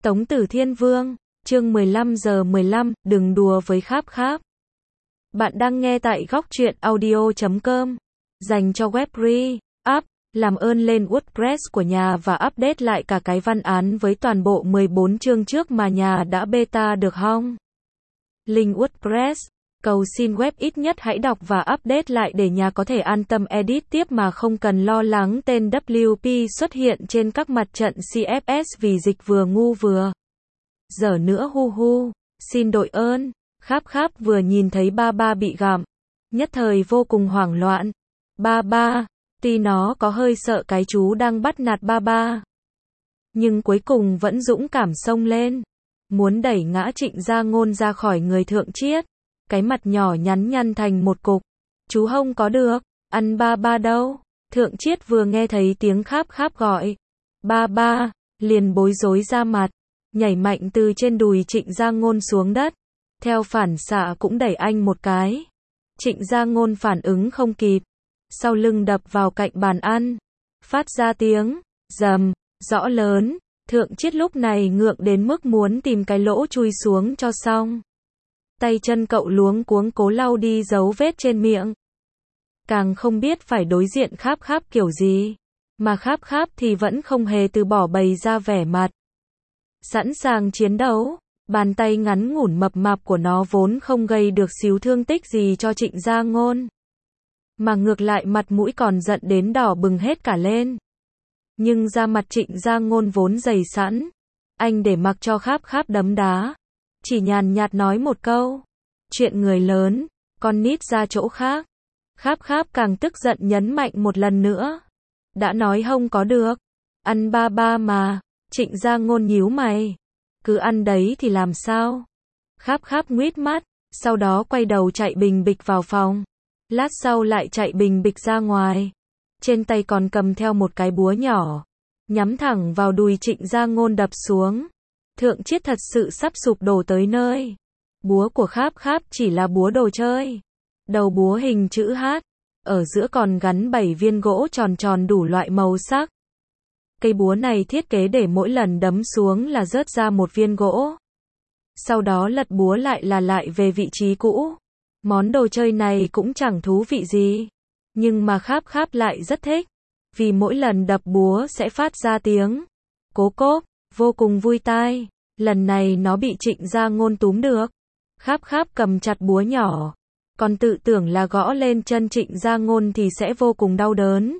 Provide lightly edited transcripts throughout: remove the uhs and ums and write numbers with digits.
Tống Tử Thiên Vương, chương 15:15, đừng đùa với Kháp Kháp. Bạn đang nghe tại Góc Truyện Audio.com. Dành cho web re-up, làm ơn lên WordPress của nhà và update lại cả cái văn án với toàn bộ 14 chương trước mà nhà đã beta được không? Link WordPress. Cầu xin web ít nhất hãy đọc và update lại để nhà có thể an tâm edit tiếp mà không cần lo lắng tên WP xuất hiện trên các mặt trận CFS vì dịch vừa ngu vừa dở nữa hu hu. Xin đội ơn. Kháp Kháp vừa nhìn thấy ba ba bị gặm, nhất thời vô cùng hoảng loạn. Ba ba, tuy nó có hơi sợ cái chú đang bắt nạt ba ba, nhưng cuối cùng vẫn dũng cảm xông lên, muốn đẩy ngã Trịnh Gia Ngôn ra khỏi người Thượng Triết. Cái mặt nhỏ nhắn nhăn thành một cục. Chú không có được, ăn ba ba đâu. Thượng Triết vừa nghe thấy tiếng Kháp Kháp gọi ba ba, liền bối rối ra mặt, nhảy mạnh từ trên đùi Trịnh Gia Ngôn xuống đất, theo phản xạ cũng đẩy anh một cái. Trịnh Gia Ngôn phản ứng không kịp, sau lưng đập vào cạnh bàn ăn, phát ra tiếng rầm rõ lớn. Thượng Triết lúc này ngượng đến mức muốn tìm cái lỗ chui xuống cho xong. Tay chân cậu luống cuống cố lau đi dấu vết trên miệng. Càng không biết phải đối diện Kháp Kháp kiểu gì. Mà Kháp Kháp thì vẫn không hề từ bỏ, bày ra vẻ mặt sẵn sàng chiến đấu. Bàn tay ngắn ngủn mập mạp của nó vốn không gây được xíu thương tích gì cho Trịnh Gia Ngôn, mà ngược lại mặt mũi còn giận đến đỏ bừng hết cả lên. Nhưng da mặt Trịnh Gia Ngôn vốn dày sẵn, anh để mặc cho Kháp Kháp đấm đá, chỉ nhàn nhạt nói một câu: chuyện người lớn, con nít ra chỗ khác. Kháp Kháp càng tức giận nhấn mạnh một lần nữa: đã nói không có được, ăn ba ba mà. Trịnh Gia Ngôn nhíu mày: cứ ăn đấy thì làm sao? Kháp Kháp nguýt mắt, sau đó quay đầu chạy bình bịch vào phòng. Lát sau lại chạy bình bịch ra ngoài. Trên tay còn cầm theo một cái búa nhỏ, nhắm thẳng vào đùi Trịnh Gia Ngôn đập xuống. Thượng Triết thật sự sắp sụp đổ tới nơi. Búa của Kháp Kháp chỉ là búa đồ chơi. Đầu búa hình chữ H, ở giữa còn gắn 7 viên gỗ tròn tròn đủ loại màu sắc. Cây búa này thiết kế để mỗi lần đấm xuống là rớt ra một viên gỗ. Sau đó lật búa lại về vị trí cũ. Món đồ chơi này cũng chẳng thú vị gì, nhưng mà Kháp Kháp lại rất thích, vì mỗi lần đập búa sẽ phát ra tiếng cố cốp, vô cùng vui tai. Lần này nó bị Trịnh Gia Ngôn túm được. Kháp Kháp cầm chặt búa nhỏ, còn tự tưởng là gõ lên chân Trịnh Gia Ngôn thì sẽ vô cùng đau đớn.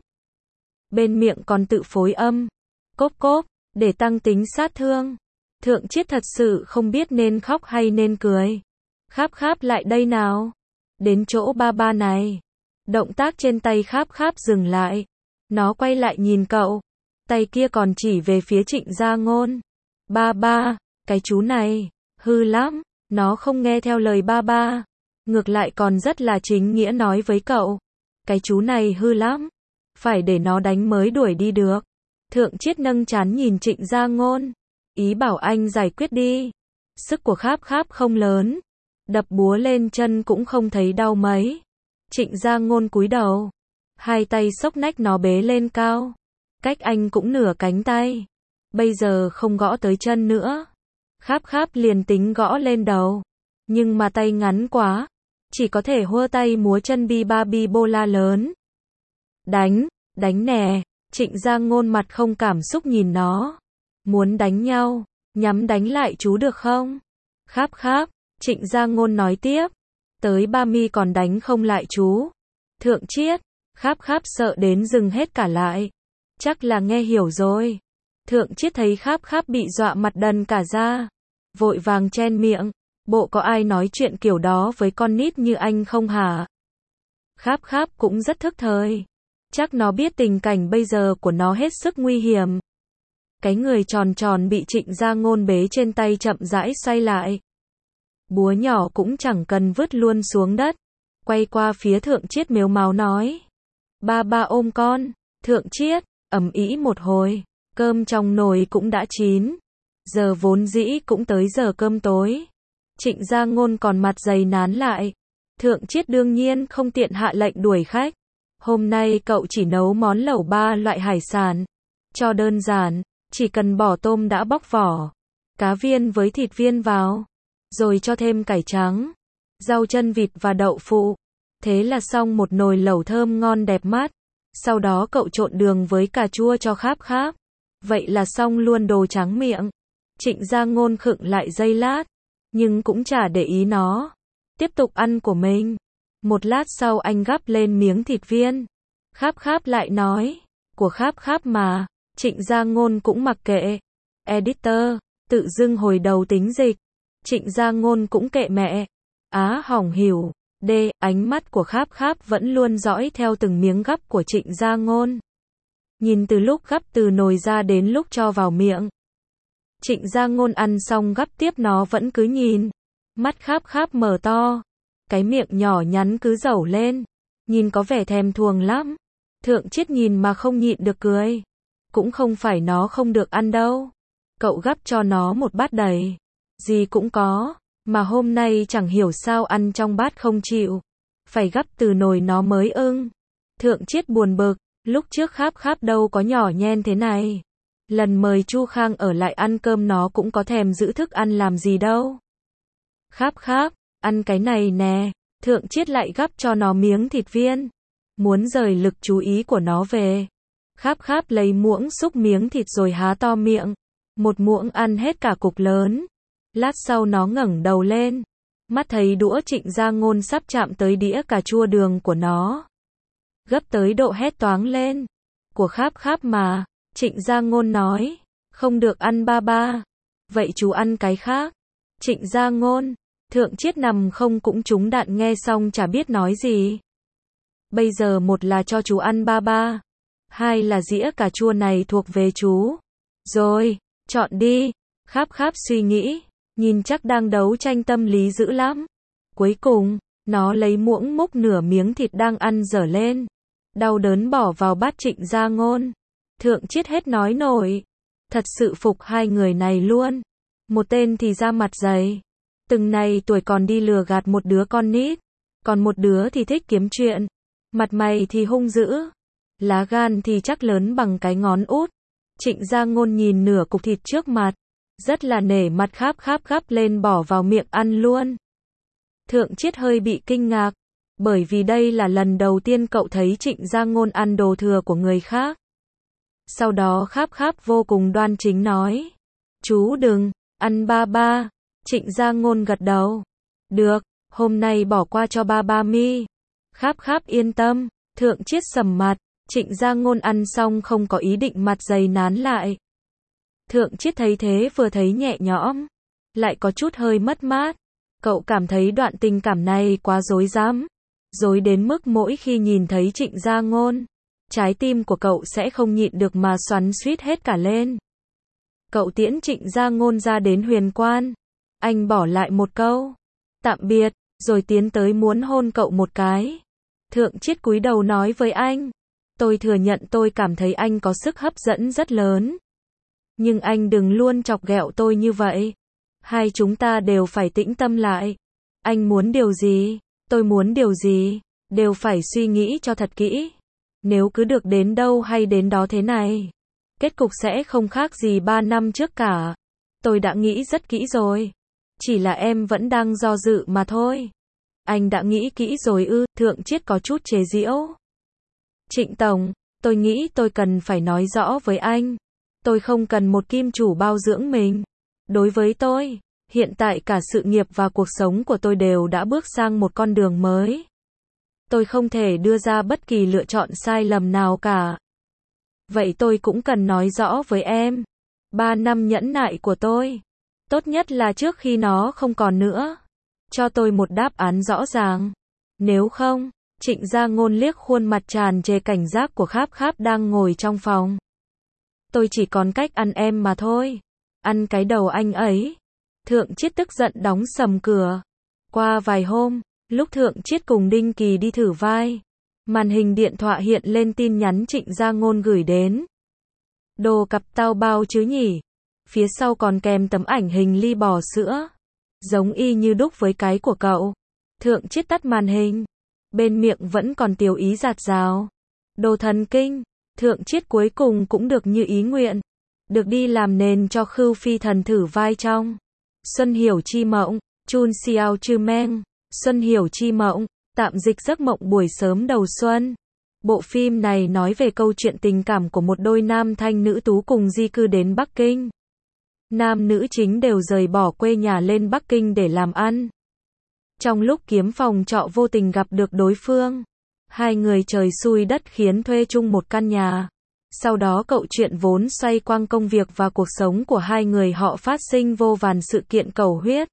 Bên miệng còn tự phối âm cốp cốp để tăng tính sát thương. Thượng Triết thật sự không biết nên khóc hay nên cười. Kháp Kháp lại đây nào, đến chỗ ba ba này. Động tác trên tay Kháp Kháp dừng lại. Nó quay lại nhìn cậu, tay kia còn chỉ về phía Trịnh Gia Ngôn. Ba ba, cái chú này hư lắm. Nó không nghe theo lời ba ba, ngược lại còn rất là chính nghĩa nói với cậu: cái chú này hư lắm, phải để nó đánh mới đuổi đi được. Thượng Triết nâng trán nhìn Trịnh Gia Ngôn, ý bảo anh giải quyết đi. Sức của Kháp Kháp không lớn, đập búa lên chân cũng không thấy đau mấy. Trịnh Gia Ngôn cúi đầu, hai tay xốc nách nó bế lên cao, cách anh cũng nửa cánh tay. Bây giờ không gõ tới chân nữa. Kháp Kháp liền tính gõ lên đầu, nhưng mà tay ngắn quá, chỉ có thể hua tay múa chân bi ba bi bô la lớn. Đánh, đánh nè. Trịnh Gia Ngôn mặt không cảm xúc nhìn nó. Muốn đánh nhau, nhắm đánh lại chú được không? Kháp Kháp, Trịnh Gia Ngôn nói tiếp. Tới ba mi còn đánh không lại chú. Thượng Triết, Kháp Kháp sợ đến dừng hết cả lại. Chắc là nghe hiểu rồi. Thượng Triết thấy Kháp Kháp bị dọa mặt đần cả ra, vội vàng chen miệng: bộ có ai nói chuyện kiểu đó với con nít như anh không hả? Kháp Kháp cũng rất thức thời. Chắc nó biết tình cảnh bây giờ của nó hết sức nguy hiểm. Cái người tròn tròn bị Trịnh Gia Ngôn bế trên tay chậm rãi xoay lại. Búa nhỏ cũng chẳng cần vứt luôn xuống đất. Quay qua phía Thượng Triết mếu máo nói: ba ba ôm con. Thượng Triết ầm ĩ một hồi. Cơm trong nồi cũng đã chín. Giờ vốn dĩ cũng tới giờ cơm tối. Trịnh Gia Ngôn còn mặt dày nán lại. Thượng Triết đương nhiên không tiện hạ lệnh đuổi khách. Hôm nay cậu chỉ nấu món lẩu 3 loại hải sản. Cho đơn giản, chỉ cần bỏ tôm đã bóc vỏ, cá viên với thịt viên vào, rồi cho thêm cải trắng, rau chân vịt và đậu phụ. Thế là xong một nồi lẩu thơm ngon đẹp mắt. Sau đó cậu trộn đường với cà chua cho kháp kháp. Vậy là xong luôn đồ tráng miệng. Trịnh Gia Ngôn khựng lại giây lát, nhưng cũng chả để ý nó. Tiếp tục ăn của mình. Một lát sau anh gắp lên miếng thịt viên. Kháp kháp lại nói, của kháp kháp mà. Trịnh Gia Ngôn cũng mặc kệ. Editor, tự dưng hồi đầu tính dịch. Trịnh Gia Ngôn cũng kệ mẹ. Á hỏng hiểu. D, ánh mắt của kháp kháp vẫn luôn dõi theo từng miếng gắp của Trịnh Gia Ngôn. Nhìn từ lúc gắp từ nồi ra đến lúc cho vào miệng. Trịnh Gia Ngôn ăn xong gắp tiếp nó vẫn cứ nhìn. Mắt kháp kháp mở to. Cái miệng nhỏ nhắn cứ dẩu lên. Nhìn có vẻ thèm thuồng lắm. Thượng Triết nhìn mà không nhịn được cười. Cũng không phải nó không được ăn đâu. Cậu gắp cho nó một bát đầy. Gì cũng có. Mà hôm nay chẳng hiểu sao ăn trong bát không chịu. Phải gắp từ nồi nó mới ưng. Thượng Triết buồn bực. Lúc trước kháp kháp đâu có nhỏ nhen thế này. Lần mời Chu Khang ở lại ăn cơm nó cũng có thèm giữ thức ăn làm gì đâu. Kháp kháp, ăn cái này nè. Thượng Triết lại gắp cho nó miếng thịt viên. Muốn rời lực chú ý của nó về. Kháp kháp lấy muỗng xúc miếng thịt rồi há to miệng. Một muỗng ăn hết cả cục lớn. Lát sau nó ngẩng đầu lên. Mắt thấy đũa Trịnh Gia Ngôn sắp chạm tới đĩa cà chua đường của nó. Gấp tới độ hét toáng lên. Của kháp kháp mà. Trịnh Gia Ngôn nói. Không được ăn ba ba. Vậy chú ăn cái khác. Trịnh Gia Ngôn. Thượng Triết nằm không cũng trúng đạn nghe xong chả biết nói gì. Bây giờ một là cho chú ăn ba ba. Hai là dĩa cà chua này thuộc về chú. Rồi, chọn đi. Kháp kháp suy nghĩ. Nhìn chắc đang đấu tranh tâm lý dữ lắm. Cuối cùng, nó lấy muỗng múc nửa miếng thịt đang ăn dở lên. Đau đớn bỏ vào bát Trịnh Gia Ngôn. Thượng Triết hết nói nổi. Thật sự phục hai người này luôn. Một tên thì da mặt dày. Từng này tuổi còn đi lừa gạt một đứa con nít. Còn một đứa thì thích kiếm chuyện. Mặt mày thì hung dữ. Lá gan thì chắc lớn bằng cái ngón út. Trịnh Gia Ngôn nhìn nửa cục thịt trước mặt. Rất là nể mặt kháp kháp gắp lên bỏ vào miệng ăn luôn. Thượng Triết hơi bị kinh ngạc. Bởi vì đây là lần đầu tiên cậu thấy Trịnh Gia Ngôn ăn đồ thừa của người khác. Sau đó kháp kháp vô cùng đoan chính nói. Chú đừng, ăn ba ba. Trịnh Gia Ngôn gật đầu. Được, hôm nay bỏ qua cho ba ba mi. Kháp kháp yên tâm. Thượng Triết sầm mặt. Trịnh Gia Ngôn ăn xong không có ý định mặt dày nán lại. Thượng Triết thấy thế vừa thấy nhẹ nhõm. Lại có chút hơi mất mát. Cậu cảm thấy đoạn tình cảm này quá rối rắm. Rối đến mức mỗi khi nhìn thấy Trịnh Gia Ngôn. Trái tim của cậu sẽ không nhịn được mà xoắn xuýt hết cả lên. Cậu tiễn Trịnh Gia Ngôn ra đến Huyền Quan. Anh bỏ lại một câu. Tạm biệt, rồi tiến tới muốn hôn cậu một cái. Thượng Triết cúi đầu nói với anh. Tôi thừa nhận tôi cảm thấy anh có sức hấp dẫn rất lớn. Nhưng anh đừng luôn chọc ghẹo tôi như vậy. Hai chúng ta đều phải tĩnh tâm lại. Anh muốn điều gì, tôi muốn điều gì, đều phải suy nghĩ cho thật kỹ. Nếu cứ được đến đâu hay đến đó thế này, kết cục sẽ không khác gì 3 năm trước cả. Tôi đã nghĩ rất kỹ rồi. Chỉ là em vẫn đang do dự mà thôi. Anh đã nghĩ kỹ rồi ư? Thượng Triết có chút chế giễu. Trịnh Tổng, tôi nghĩ tôi cần phải nói rõ với anh. Tôi không cần một kim chủ bao dưỡng mình. Đối với tôi, hiện tại cả sự nghiệp và cuộc sống của tôi đều đã bước sang một con đường mới. Tôi không thể đưa ra bất kỳ lựa chọn sai lầm nào cả. Vậy tôi cũng cần nói rõ với em. 3 năm nhẫn nại của tôi. Tốt nhất là trước khi nó không còn nữa. Cho tôi một đáp án rõ ràng. Nếu không, Trịnh Gia Ngôn liếc khuôn mặt tràn trề cảnh giác của kháp kháp đang ngồi trong phòng. Tôi chỉ còn cách ăn em mà thôi. Ăn cái đầu anh ấy. Thượng Triết tức giận đóng sầm cửa. Qua vài hôm, lúc Thượng Triết cùng Đinh Kỳ đi thử vai, màn hình điện thoại hiện lên tin nhắn Trịnh Gia Ngôn gửi đến. Đồ cặp tao bao chứ nhỉ? Phía sau còn kèm tấm ảnh hình ly bò sữa. Giống y như đúc với cái của cậu. Thượng Triết tắt màn hình. Bên miệng vẫn còn tiểu ý giạt rào. Đồ thần kinh. Thượng Triết cuối cùng cũng được như ý nguyện. được đi làm nền cho Khưu Phi Thần thử vai trong Xuân Hiểu Chi Mộng, Chun Xiao Chư Meng, Xuân Hiểu Chi Mộng, tạm dịch giấc mộng buổi sớm đầu xuân. Bộ phim này nói về câu chuyện tình cảm của một đôi nam thanh nữ tú cùng di cư đến Bắc Kinh. Nam nữ chính đều rời bỏ quê nhà lên Bắc Kinh để làm ăn. Trong lúc kiếm phòng trọ vô tình gặp được đối phương. Hai người trời xui đất khiến thuê chung một căn nhà. Sau đó câu chuyện vốn xoay quanh công việc và cuộc sống của hai người họ phát sinh vô vàn sự kiện cầu huyết.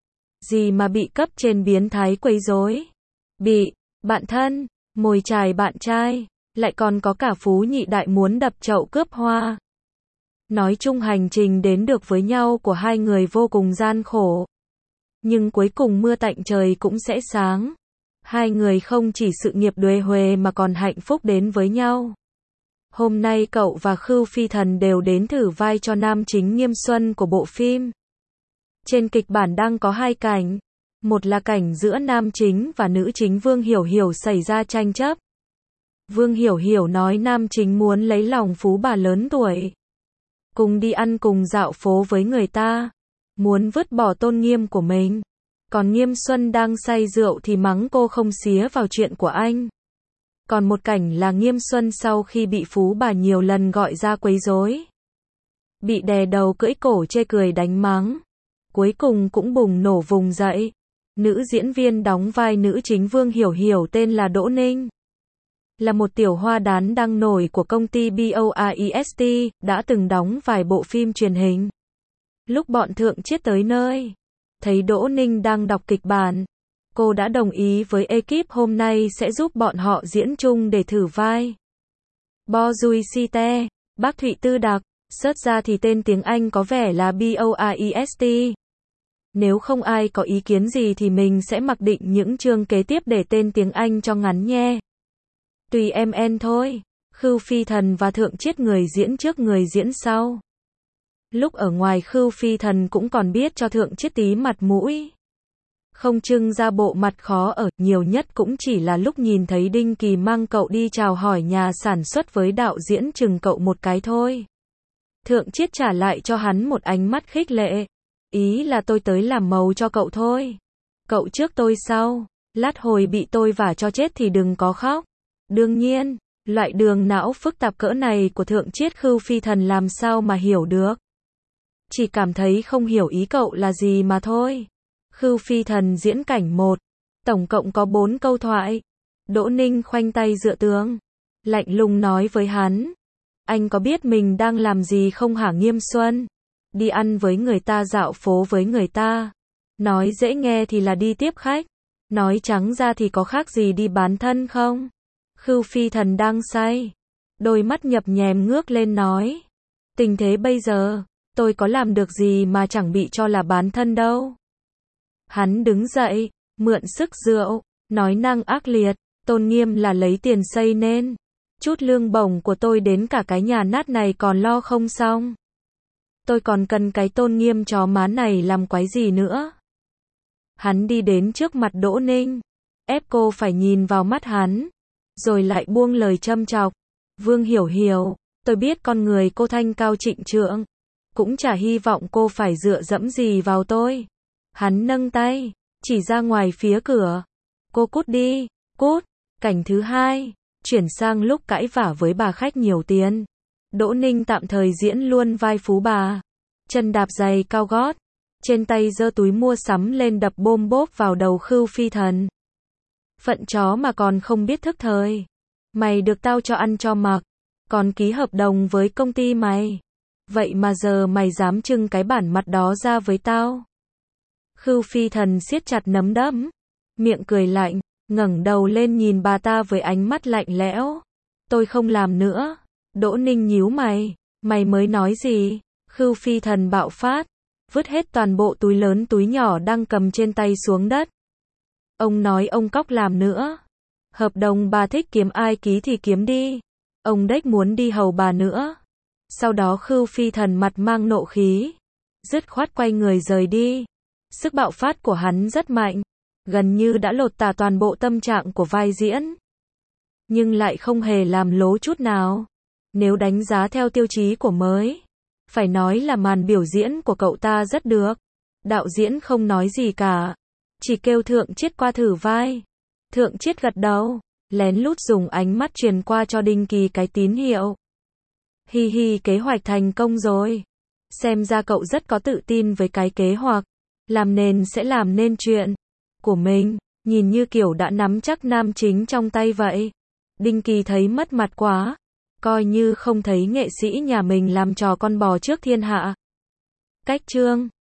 Gì mà bị cấp trên biến thái quấy rối, bị bạn thân mồi chài bạn trai, lại còn có cả phú nhị đại muốn đập chậu cướp hoa. Nói chung hành trình đến được với nhau của hai người vô cùng gian khổ. Nhưng cuối cùng mưa tạnh trời cũng sẽ sáng. Hai người không chỉ sự nghiệp đuề huề mà còn hạnh phúc đến với nhau. Hôm nay cậu và Khưu Phi Thần đều đến thử vai cho nam chính Nghiêm Xuân của bộ phim. Trên kịch bản đang có hai cảnh. Một là cảnh giữa nam chính và nữ chính Vương Hiểu Hiểu xảy ra tranh chấp. Vương Hiểu Hiểu nói nam chính muốn lấy lòng phú bà lớn tuổi. Cùng đi ăn cùng dạo phố với người ta. Muốn vứt bỏ tôn nghiêm của mình. Còn Nghiêm Xuân đang say rượu thì mắng cô không xía vào chuyện của anh. Còn một cảnh là Nghiêm Xuân sau khi bị phú bà nhiều lần gọi ra quấy rối. Bị đè đầu cưỡi cổ chê cười đánh mắng. Cuối cùng cũng bùng nổ vùng dậy. Nữ diễn viên đóng vai nữ chính Vương Hiểu Hiểu tên là Đỗ Ninh. Là một tiểu hoa đán đang nổi của công ty BOAIST, đã từng đóng vài bộ phim truyền hình. Lúc bọn Thượng Chiết tới nơi, thấy Đỗ Ninh đang đọc kịch bản. Cô đã đồng ý với ekip hôm nay sẽ giúp bọn họ diễn chung để thử vai. Bo Dui Si Te, Bác Thụy Tư Đặc, search ra thì tên tiếng Anh có vẻ là BOAIST. Nếu không ai có ý kiến gì thì mình sẽ mặc định những chương kế tiếp để tên tiếng Anh cho ngắn nhé. Tùy em thôi. Khưu Phi Thần và Thượng Chiết người diễn trước người diễn sau. Lúc ở ngoài Khưu Phi Thần cũng còn biết cho Thượng Chiết tí mặt mũi. Không trưng ra bộ mặt khó ở, nhiều nhất cũng chỉ là lúc nhìn thấy Đinh Kỳ mang cậu đi chào hỏi nhà sản xuất với đạo diễn chừng cậu một cái thôi. Thượng Chiết trả lại cho hắn một ánh mắt khích lệ. Ý là tôi tới làm màu cho cậu thôi. Cậu trước tôi sau, lát hồi bị tôi vả cho chết thì đừng có khóc. Đương nhiên, loại đường não phức tạp cỡ này của Thượng Chiết Khưu Phi Thần làm sao mà hiểu được. Chỉ cảm thấy không hiểu ý cậu là gì mà thôi. Khưu Phi Thần diễn cảnh 1. Tổng cộng có 4 câu thoại. Đỗ Ninh khoanh tay dựa tường. Lạnh lùng nói với hắn. Anh có biết mình đang làm gì không hả Nghiêm Xuân? Đi ăn với người ta dạo phố với người ta. Nói dễ nghe thì là đi tiếp khách. Nói trắng ra thì có khác gì đi bán thân không? Khưu Phi Thần đang say. Đôi mắt nhập nhèm ngước lên nói. Tình thế bây giờ, tôi có làm được gì mà chẳng bị cho là bán thân đâu. Hắn đứng dậy, mượn sức rượu, nói năng ác liệt, tôn nghiêm là lấy tiền xây nên. Chút lương bổng của tôi đến cả cái nhà nát này còn lo không xong. Tôi còn cần cái tôn nghiêm chó má này làm quái gì nữa. Hắn đi đến trước mặt Đỗ Ninh, ép cô phải nhìn vào mắt hắn, rồi lại buông lời châm chọc. Vương Hiểu Hiểu, tôi biết con người cô thanh cao trịnh trượng, cũng chả hy vọng cô phải dựa dẫm gì vào tôi. Hắn nâng tay, chỉ ra ngoài phía cửa. Cô cút đi, cút. Cảnh thứ 2, chuyển sang lúc cãi vả với bà khách nhiều tiền. Đỗ Ninh tạm thời diễn luôn vai phú bà. Chân đạp giày cao gót, trên tay giơ túi mua sắm lên đập bôm bốp vào đầu Khưu Phi Thần. Phận chó mà còn không biết thức thời. Mày được tao cho ăn cho mặc, còn ký hợp đồng với công ty mày. Vậy mà giờ mày dám trưng cái bản mặt đó ra với tao. Khưu Phi Thần siết chặt nắm đấm, miệng cười lạnh, ngẩng đầu lên nhìn bà ta với ánh mắt lạnh lẽo. Tôi không làm nữa. Đỗ Ninh nhíu mày, mày mới nói gì? Khưu Phi Thần bạo phát, vứt hết toàn bộ túi lớn túi nhỏ đang cầm trên tay xuống đất. Ông nói ông cóc làm nữa. Hợp đồng bà thích kiếm ai ký thì kiếm đi. Ông đếch muốn đi hầu bà nữa. Sau đó Khưu Phi Thần mặt mang nộ khí, dứt khoát quay người rời đi. Sức bạo phát của hắn rất mạnh, gần như đã lột tả toàn bộ tâm trạng của vai diễn. Nhưng lại không hề làm lố chút nào. Nếu đánh giá theo tiêu chí của mới Phải nói là màn biểu diễn của cậu ta rất được. Đạo diễn không nói gì cả. Chỉ kêu Thượng Chiết qua thử vai. Thượng Chiết gật đầu. Lén lút dùng ánh mắt truyền qua cho Đinh Kỳ cái tín hiệu. Hi hi, kế hoạch thành công rồi. Xem ra cậu rất có tự tin với cái kế hoạch. Làm nên sẽ làm nên chuyện của mình. Nhìn như kiểu đã nắm chắc nam chính trong tay vậy. Đinh Kỳ thấy mất mặt quá. Coi như không thấy nghệ sĩ nhà mình làm trò con bò trước thiên hạ. Cách chương